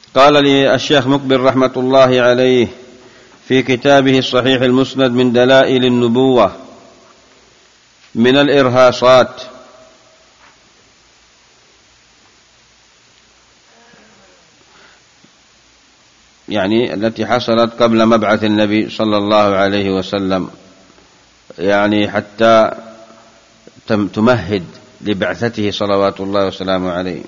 قال لي الشيخ مقبل رحمة الله عليه في كتابه الصحيح المسند من دلائل النبوة من الإرهاصات يعني التي حصلت قبل مبعث النبي صلى الله عليه وسلم، يعني حتى تمهد لبعثته صلوات الله وسلامه عليه.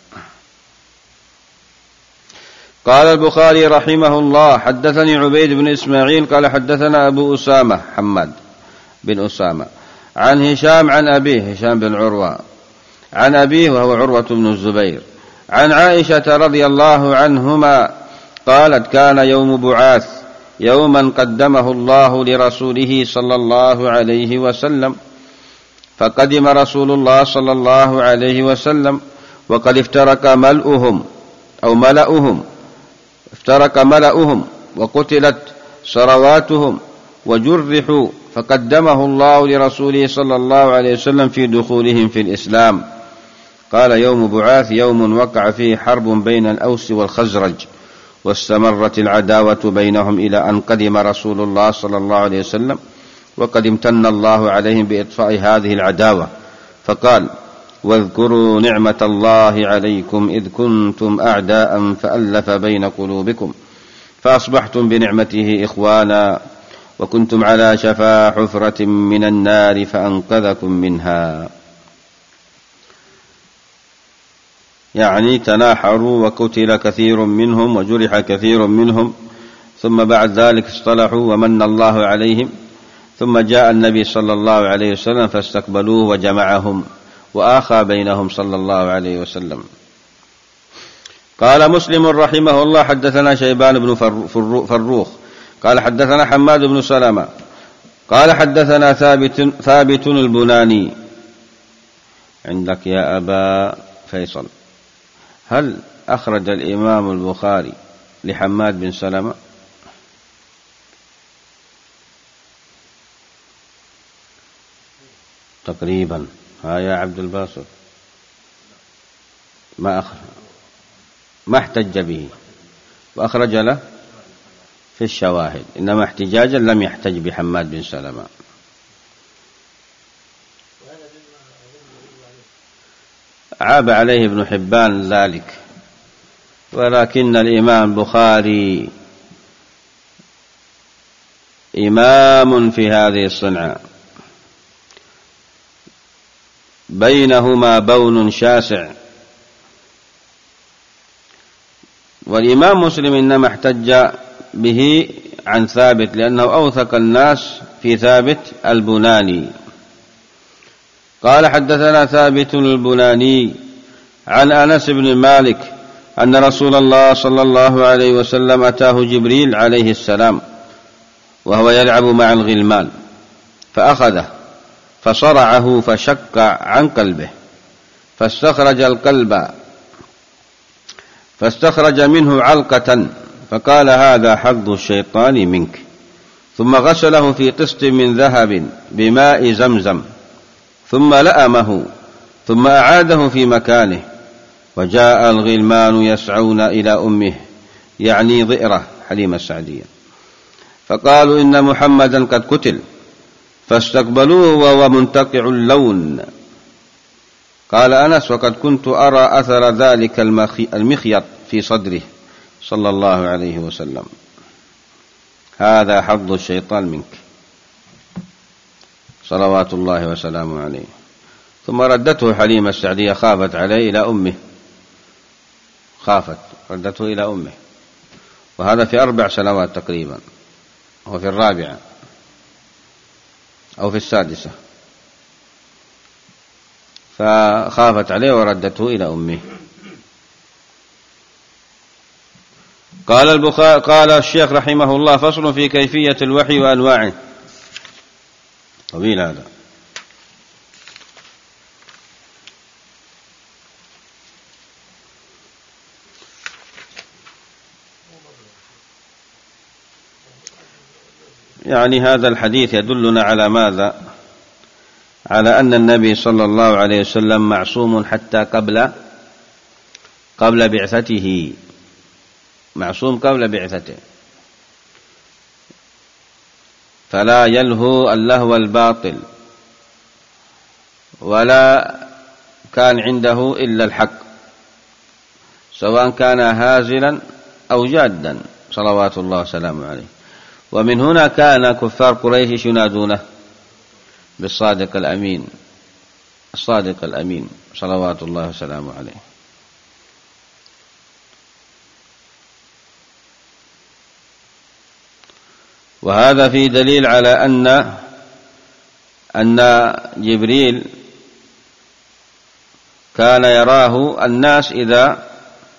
قال البخاري رحمه الله: حدثني عبيد بن إسماعيل قال حدثنا أبو أسامة حماد بن أسامة عن هشام عن أبيه هشام بن عروة عن أبيه وهو عروة بن الزبير عن عائشة رضي الله عنهما قالت: كان يوم بعاث يوما قدمه الله لرسوله صلى الله عليه وسلم، فقدم رسول الله صلى الله عليه وسلم وقد افترق ملأهم وقتلت سرواتهم وجرحوا، فقدمه الله لرسوله صلى الله عليه وسلم في دخولهم في الإسلام. قال: يوم بعاث يوم وقع فيه حرب بين الأوس والخزرج، واستمرت العداوة بينهم إلى أن قدم رسول الله صلى الله عليه وسلم، وقد امتن الله عليهم بإطفاء هذه العداوة، فقال: واذكروا نعمة الله عليكم إذ كنتم أعداء فألف بين قلوبكم فأصبحتم بنعمته إخوانا وكنتم على شفا حفرة من النار فأنقذكم منها. يعني تناحروا وقتل كثير منهم وجرح كثير منهم، ثم بعد ذلك اصطلحوا ومن الله عليهم، ثم جاء النبي صلى الله عليه وسلم فاستقبلوه وجمعهم وآخى بينهم صلى الله عليه وسلم. قال مسلم رحمه الله: حدثنا شيبان بن فروخ قال حدثنا حماد بن سلمة قال حدثنا ثابت البناني. عندك يا أبا فيصل، هل أخرج الإمام البخاري لحماد بن سلمة؟ تقريبا. ها يا عبد الباسط، ما احتج به وأخرج له في الشواهد، إنما احتجاجا لم يحتج بحماد بن سلمة. عاب عليه ابن حبان ذلك، ولكن الإمام البخاري إمام في هذه الصنعة، بينهما بون شاسع. والإمام مسلم إنما احتج به عن ثابت لأنه أوثق الناس في ثابت البناني. قال حدثنا ثابت البناني عن أنس بن مالك أن رسول الله صلى الله عليه وسلم أتاه جبريل عليه السلام وهو يلعب مع الغلمان، فأخذه فصرعه فشق عن قلبه، فاستخرج منه علقة، فقال: هذا حظ الشيطان منك. ثم غسله في قسط من ذهب بماء زمزم، ثم لأمه، ثم أعاده في مكانه. وجاء الغلمان يسعون إلى أمه، يعني ضئرة حليمة السعدية، فقالوا: إن محمدا قد قتل، فاستقبلوه وهو منتقع اللون. قال أنس: وقد كنت أرى أثر ذلك المخيط في صدره صلى الله عليه وسلم. هذا حظ الشيطان منك صلوات الله وسلامه عليه. ثم ردته حليمة السعدية، خافت عليه إلى أمه، ردته إلى أمه، وهذا في 4 سنوات تقريبا، وفي 4 أو في 6، فخافت عليه وردته إلى أمه. قال الشيخ رحمه الله: فصل في كيفية الوحي وأنواعه. طويل هذا. يعني هذا الحديث يدلنا على ماذا؟ على أن النبي صلى الله عليه وسلم معصوم حتى قبل بعثته، معصوم قبل بعثته، فلا يلهو اللهو الباطل، ولا كان عنده إلا الحق، سواء كان هازلا أو جادا صلوات الله وسلامه عليه. ومن هنا كان كفار قريش ينادونه بالصادق الأمين، الصادق الأمين صلوات الله وسلامه عليه. وهذا فيه دليل على أن جبريل كان يراه الناس إذا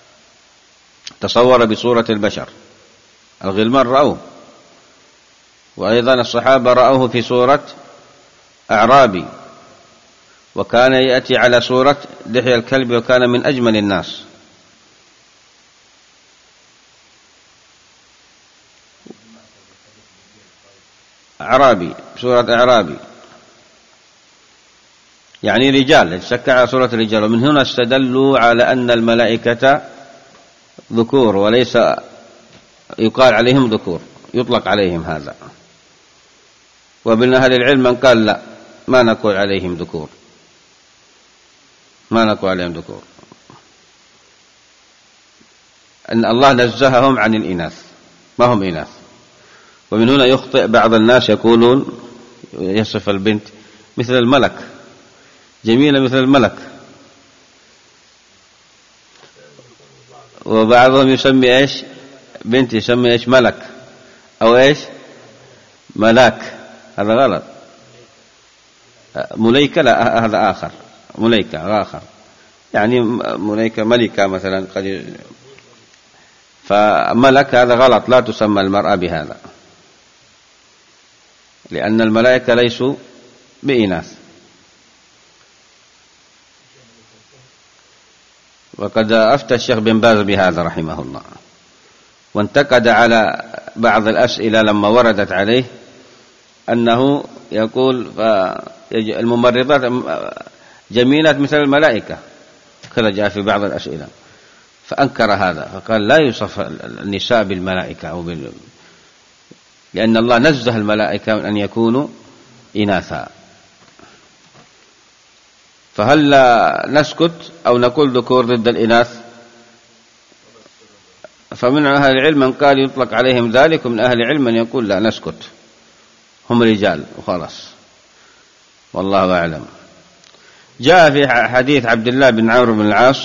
تصور بصورة البشر. الغلمان رأوه، وأيضا الصحابة رأوه في صورة أعرابي، وكان يأتي على صورة دحية الكلب، وكان من أجمل الناس. أعرابي، صورة أعرابي، يعني رجال، يتشكل على صورة الرجال. ومن هنا استدلوا على أن الملائكة ذكور، وليس يقال عليهم ذكور، يطلق عليهم هذا. ومن أهل العلم من قال لا، ما نقول عليهم ذكور، ما نقول عليهم ذكور، أن الله نزههم عن الإناث، ما هم إناث. ومن هنا يخطئ بعض الناس، يقولون يصف البنت مثل الملك، جميلة مثل الملك، وبعضهم يسمي إيش بنت، يسمي إيش ملك، أو إيش ملاك، هذا غلط. مليكة لا، هذا آخر، مليكة آخر، يعني مليكة ملكة مثلا قد، فملك هذا غلط، لا تسمى المرأة بهذا، لأن الملائكة ليسوا بإناث. وقد أفتى الشيخ بن باز بهذا رحمه الله، وانتقد على بعض الأسئلة لما وردت عليه أنه يقول الممرضات جميلات مثل الملائكة، كذا جاء في بعض الأسئلة، فأنكر هذا، فقال لا يوصف النساء بالملائكة أو لأن الله نزه الملائكة من أن يكونوا إناثا. فهل نسكت أو نقول ذكور ضد الإناث؟ فمن أهل العلم من قال يطلق عليهم ذلك، ومن أهل العلم من يقول لا نسكت، هم رجال وخلاص، والله أعلم. جاء في حديث عبد الله بن عمرو بن العاص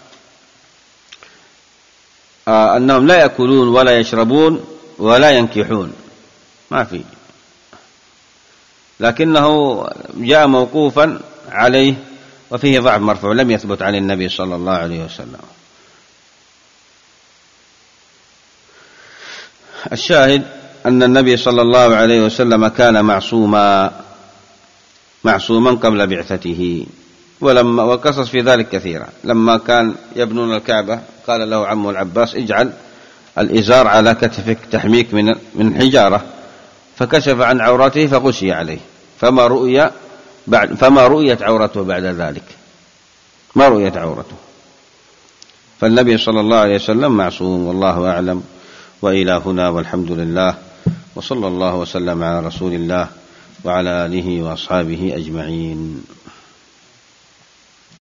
أنهم لا يأكلون ولا يشربون ولا ينكحون، ما في، لكنه جاء موقوفا عليه وفيه ضعف مرفوع، لم يثبت عن النبي صلى الله عليه وسلم. الشاهد أن النبي صلى الله عليه وسلم كان معصوما قبل بعثته، وقصص في ذلك كثيرا. لما كان يبنون الكعبة قال له عمه العباس اجعل الإزار على كتفك تحميك من حجارة، فكشف عن عورته فغشي عليه، فما رؤيت عورته بعد ذلك، ما رؤيت عورته. فالنبي صلى الله عليه وسلم معصوم، والله أعلم. وإلى هنا والحمد لله، وصلى الله وسلم على رسول الله وعلى آله وأصحابه أجمعين.